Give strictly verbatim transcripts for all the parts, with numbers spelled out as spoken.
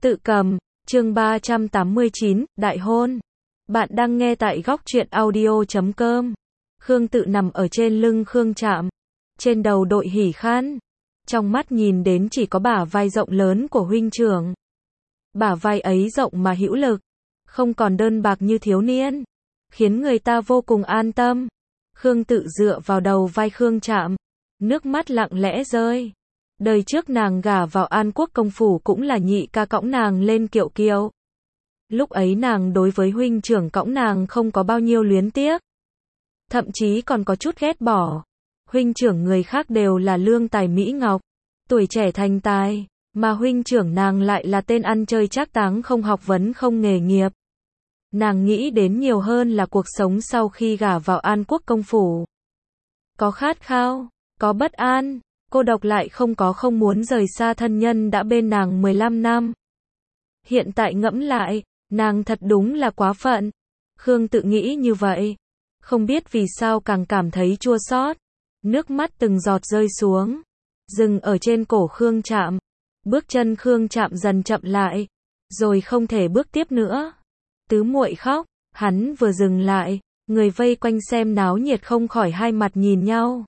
Tự cầm, chương ba trăm tám mươi chín, đại hôn. Bạn đang nghe tại góc truyện audio chấm com. Khương Tự nằm ở trên lưng Khương Trạm, trên đầu đội hỉ khăn, trong mắt nhìn đến chỉ có bả vai rộng lớn của huynh trưởng. Bả vai ấy rộng mà hữu lực, không còn đơn bạc như thiếu niên, khiến người ta vô cùng an tâm. Khương Tự dựa vào đầu vai Khương Trạm, nước mắt lặng lẽ rơi. Đời trước nàng gả vào An Quốc công phủ cũng là nhị ca cõng nàng lên kiệu kiệu. Lúc ấy nàng đối với huynh trưởng cõng nàng không có bao nhiêu luyến tiếc, thậm chí còn có chút ghét bỏ. Huynh trưởng người khác đều là lương tài mỹ ngọc, tuổi trẻ thành tài, mà huynh trưởng nàng lại là tên ăn chơi trác táng, không học vấn không nghề nghiệp. Nàng nghĩ đến nhiều hơn là cuộc sống sau khi gả vào An Quốc công phủ. Có khát khao, có bất an, cô độc lại không có không muốn rời xa thân nhân đã bên nàng mười lăm năm. Hiện tại ngẫm lại, nàng thật đúng là quá phận. Khương Tự nghĩ như vậy, không biết vì sao càng cảm thấy chua xót. Nước mắt từng giọt rơi xuống, dừng ở trên cổ Khương Trạm. Bước chân Khương Trạm dần chậm lại, rồi không thể bước tiếp nữa. Tứ muội khóc, hắn vừa dừng lại, người vây quanh xem náo nhiệt không khỏi hai mặt nhìn nhau.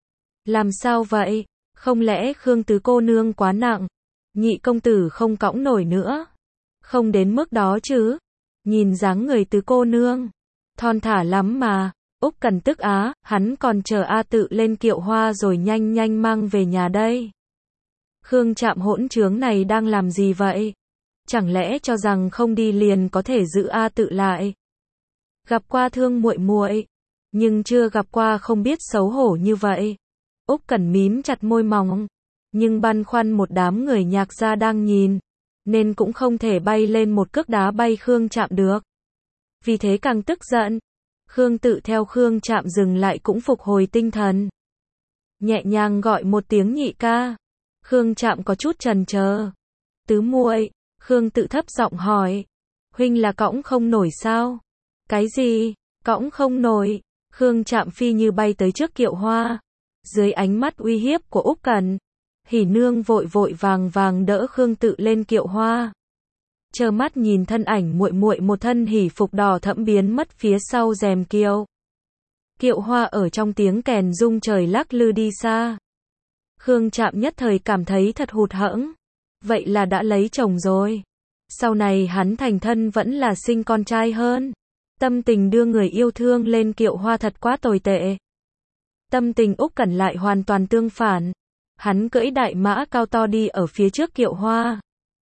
Làm sao vậy? Không lẽ Khương tứ cô nương quá nặng, nhị công tử không cõng nổi nữa? Không đến mức đó chứ? Nhìn dáng người tứ cô nương, thon thả lắm mà. Úc Cần tức á, hắn còn chờ A Tự lên kiệu hoa rồi nhanh nhanh mang về nhà đây. Khương Trạm hỗn trướng này đang làm gì vậy? Chẳng lẽ cho rằng không đi liền có thể giữ A Tự lại? Gặp qua thương muội muội, nhưng chưa gặp qua không biết xấu hổ như vậy. Úc Cẩn mím chặt môi mỏng, nhưng băn khoăn một đám người nhạc gia đang nhìn, nên cũng không thể bay lên một cước đá bay Khương Trạm được. Vì thế càng tức giận. Khương Tự theo Khương Trạm dừng lại cũng phục hồi tinh thần, nhẹ nhàng gọi một tiếng nhị ca. Khương Trạm có chút chần chờ. Tứ muội, Khương Tự thấp giọng hỏi, huynh là cõng không nổi sao? Cái gì? Cõng không nổi? Khương Trạm phi như bay tới trước kiệu hoa. Dưới ánh mắt uy hiếp của Úc Cẩn, Hỉ Nương vội vội vàng vàng đỡ Khương Tự lên kiệu hoa. Trơ mắt nhìn thân ảnh muội muội một thân hỉ phục đỏ thẫm biến mất phía sau rèm kiệu. Kiệu hoa ở trong tiếng kèn rung trời lắc lư đi xa. Khương Trạm nhất thời cảm thấy thật hụt hẫng. Vậy là đã lấy chồng rồi. Sau này hắn thành thân vẫn là sinh con trai hơn. Tâm tình đưa người yêu thương lên kiệu hoa thật quá tồi tệ. Tâm tình Úc Cẩn lại hoàn toàn tương phản. Hắn cưỡi đại mã cao to đi ở phía trước kiệu hoa.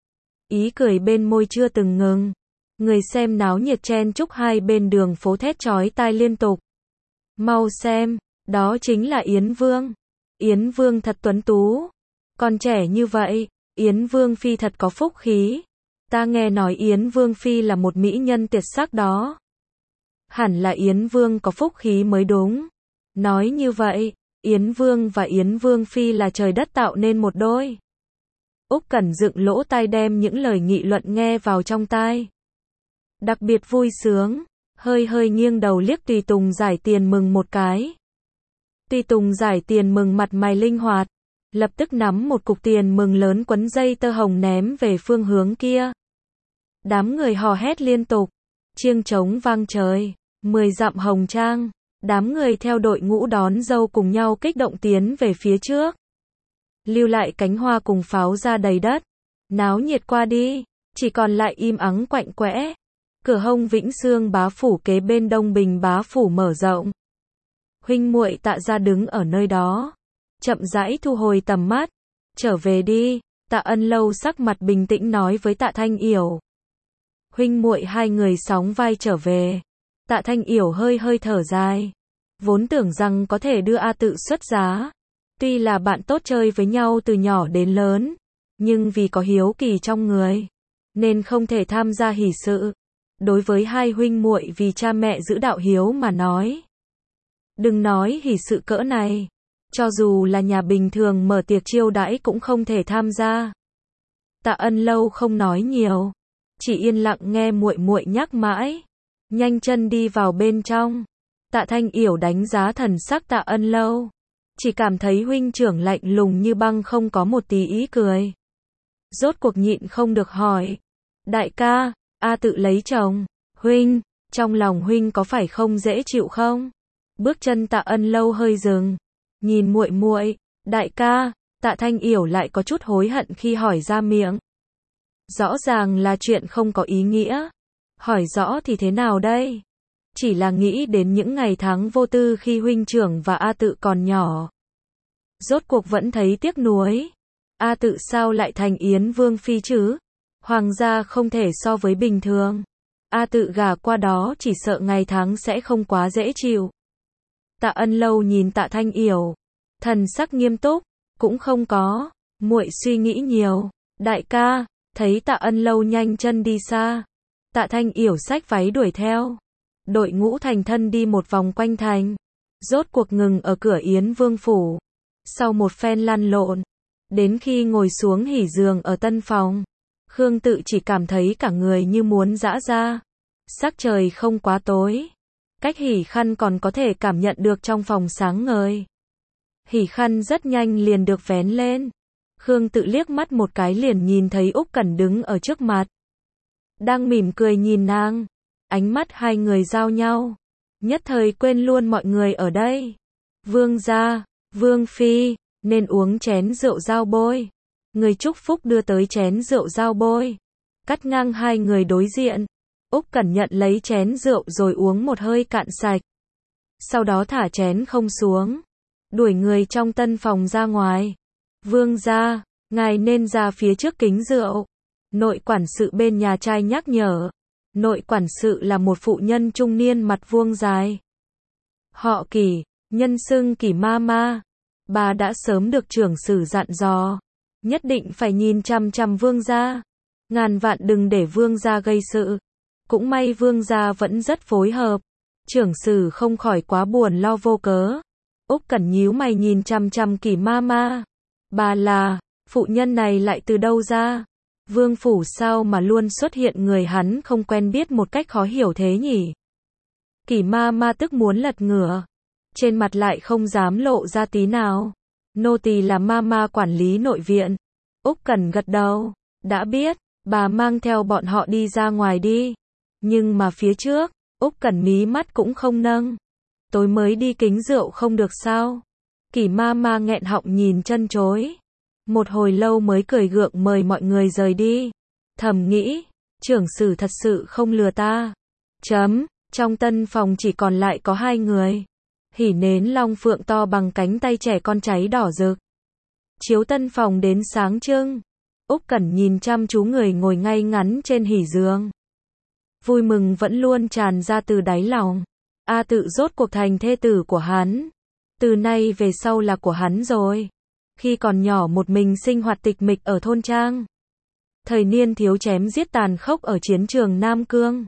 Ý cười bên môi chưa từng ngừng. Người xem náo nhiệt chen chúc hai bên đường phố thét chói tai liên tục. Mau xem, đó chính là Yến Vương. Yến Vương thật tuấn tú. Còn trẻ như vậy, Yến Vương phi thật có phúc khí. Ta nghe nói Yến Vương phi là một mỹ nhân tuyệt sắc đó. Hẳn là Yến Vương có phúc khí mới đúng. Nói như vậy, Yến Vương và Yến Vương phi là trời đất tạo nên một đôi. Úc Cẩn dựng lỗ tai đem những lời nghị luận nghe vào trong tai. Đặc biệt vui sướng, hơi hơi nghiêng đầu liếc Tùy Tùng giải tiền mừng một cái. Tùy Tùng giải tiền mừng mặt mày linh hoạt, lập tức nắm một cục tiền mừng lớn quấn dây tơ hồng ném về phương hướng kia. Đám người hò hét liên tục, chiêng trống vang trời, mười dặm hồng trang. Đám người theo đội ngũ đón dâu cùng nhau kích động tiến về phía trước. Lưu lại cánh hoa cùng pháo ra đầy đất. Náo nhiệt qua đi, chỉ còn lại im ắng quạnh quẽ. Cửa hông Vĩnh Xương bá phủ kế bên Đông Bình bá phủ mở rộng. Huynh muội Tạ gia đứng ở nơi đó, chậm rãi thu hồi tầm mắt. Trở về đi, Tạ Ân Lâu sắc mặt bình tĩnh nói với Tạ Thanh Yểu. Huynh muội hai người sóng vai trở về. Tạ Thanh Yểu hơi hơi thở dài. Vốn tưởng rằng có thể đưa A Tự xuất giá. Tuy là bạn tốt chơi với nhau từ nhỏ đến lớn, nhưng vì có hiếu kỳ trong người, nên không thể tham gia hỷ sự. Đối với hai huynh muội vì cha mẹ giữ đạo hiếu mà nói. Đừng nói hỷ sự cỡ này, cho dù là nhà bình thường mở tiệc chiêu đãi cũng không thể tham gia. Tạ Ân Lâu không nói nhiều, chỉ yên lặng nghe muội muội nhắc mãi. Nhanh chân đi vào bên trong. Tạ Thanh Yểu đánh giá thần sắc Tạ Ân Lâu, chỉ cảm thấy huynh trưởng lạnh lùng như băng, không có một tí ý cười. Rốt cuộc nhịn không được hỏi. Đại ca, A Tự lấy chồng. Huynh, trong lòng huynh có phải không dễ chịu không? Bước chân Tạ Ân Lâu hơi dừng. Nhìn muội muội, đại ca, Tạ Thanh Yểu lại có chút hối hận khi hỏi ra miệng. Rõ ràng là chuyện không có ý nghĩa. Hỏi rõ thì thế nào đây? Chỉ là nghĩ đến những ngày tháng vô tư khi huynh trưởng và A Tự còn nhỏ. Rốt cuộc vẫn thấy tiếc nuối. A Tự sao lại thành Yến Vương phi chứ? Hoàng gia không thể so với bình thường. A Tự gả qua đó chỉ sợ ngày tháng sẽ không quá dễ chịu. Tạ Ân Lâu nhìn Tạ Thanh Yểu, thần sắc nghiêm túc, cũng không có, muội suy nghĩ nhiều. Đại ca, thấy Tạ Ân Lâu nhanh chân đi xa, Tạ Thanh Yểu xách váy đuổi theo. Đội ngũ thành thân đi một vòng quanh thành, rốt cuộc ngừng ở cửa Yến Vương phủ. Sau một phen lăn lộn, đến khi ngồi xuống hỉ giường ở tân phòng, Khương Tự chỉ cảm thấy cả người như muốn giã ra. Sắc trời không quá tối, cách hỉ khăn còn có thể cảm nhận được trong phòng sáng ngời. Hỉ khăn rất nhanh liền được vén lên. Khương Tự liếc mắt một cái liền nhìn thấy Úc Cẩn đứng ở trước mặt, đang mỉm cười nhìn nàng. Ánh mắt hai người giao nhau, nhất thời quên luôn mọi người ở đây. Vương gia, Vương phi, nên uống chén rượu giao bôi. Người chúc phúc đưa tới chén rượu giao bôi, cắt ngang hai người đối diện. Úc Cẩn nhận lấy chén rượu rồi uống một hơi cạn sạch. Sau đó thả chén không xuống, đuổi người trong tân phòng ra ngoài. Vương gia, ngài nên ra phía trước kính rượu. Nội quản sự bên nhà trai nhắc nhở. Nội quản sự là một phụ nhân trung niên mặt vuông dài. Họ Kỷ, nhân xưng Kỷ ma ma. Bà đã sớm được trưởng sử dặn dò, nhất định phải nhìn chằm chằm vương gia, ngàn vạn đừng để vương gia gây sự. Cũng may vương gia vẫn rất phối hợp, trưởng sử không khỏi quá buồn lo vô cớ. Úc Cẩn nhíu mày nhìn chằm chằm Kỷ ma ma. Bà là, phụ nhân này lại từ đâu ra? Vương phủ sao mà luôn xuất hiện người hắn không quen biết một cách khó hiểu thế nhỉ? Kỷ ma ma tức muốn lật ngửa, trên mặt lại không dám lộ ra tí nào. Nô tỳ là ma ma quản lý nội viện. Úc Cẩn gật đầu, đã biết, bà mang theo bọn họ đi ra ngoài đi. Nhưng mà phía trước, Úc Cẩn mí mắt cũng không nâng. Tối mới đi kính rượu không được sao? Kỷ ma ma nghẹn họng nhìn chân chối. Một hồi lâu mới cười gượng mời mọi người rời đi. Thầm nghĩ, trưởng sử thật sự không lừa ta. Chấm, trong tân phòng chỉ còn lại có hai người. Hỉ nến long phượng to bằng cánh tay trẻ con cháy đỏ rực. Chiếu tân phòng đến sáng trưng. Úc Cẩn nhìn chăm chú người ngồi ngay ngắn trên hỉ giường. Vui mừng vẫn luôn tràn ra từ đáy lòng. A Tự rốt cuộc thành thê tử của hắn. Từ nay về sau là của hắn rồi. Khi còn nhỏ một mình sinh hoạt tịch mịch ở thôn trang. Thời niên thiếu chém giết tàn khốc ở chiến trường Nam Cương.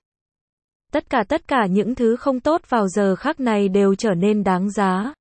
Tất cả tất cả những thứ không tốt vào giờ khắc này đều trở nên đáng giá.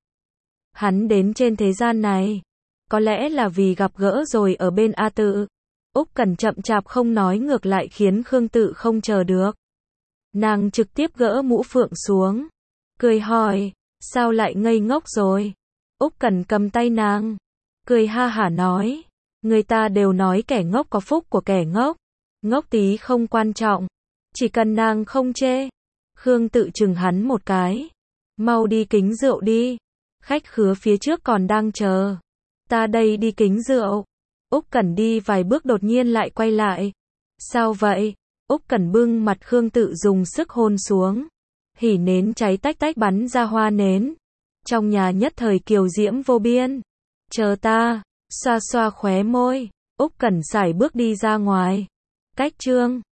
Hắn đến trên thế gian này, có lẽ là vì gặp gỡ rồi ở bên A Tự. Úc Cẩn chậm chạp không nói ngược lại khiến Khương Tự không chờ được. Nàng trực tiếp gỡ mũ phượng xuống, cười hỏi, sao lại ngây ngốc rồi? Úc Cẩn cầm tay nàng, cười ha hả nói, người ta đều nói kẻ ngốc có phúc của kẻ ngốc, ngốc tí không quan trọng, chỉ cần nàng không chê. Khương Tự chừng hắn một cái, mau đi kính rượu đi, khách khứa phía trước còn đang chờ. Ta đây đi kính rượu. Úc Cẩn đi vài bước đột nhiên lại quay lại. Sao vậy? Úc Cẩn bưng mặt Khương Tự dùng sức hôn xuống. Hỉ nến cháy tách tách bắn ra hoa nến. Trong nhà nhất thời kiều diễm vô biên. Chờ ta, xoa xoa khóe môi. Úc Cẩn sải bước đi ra ngoài. Cách trương.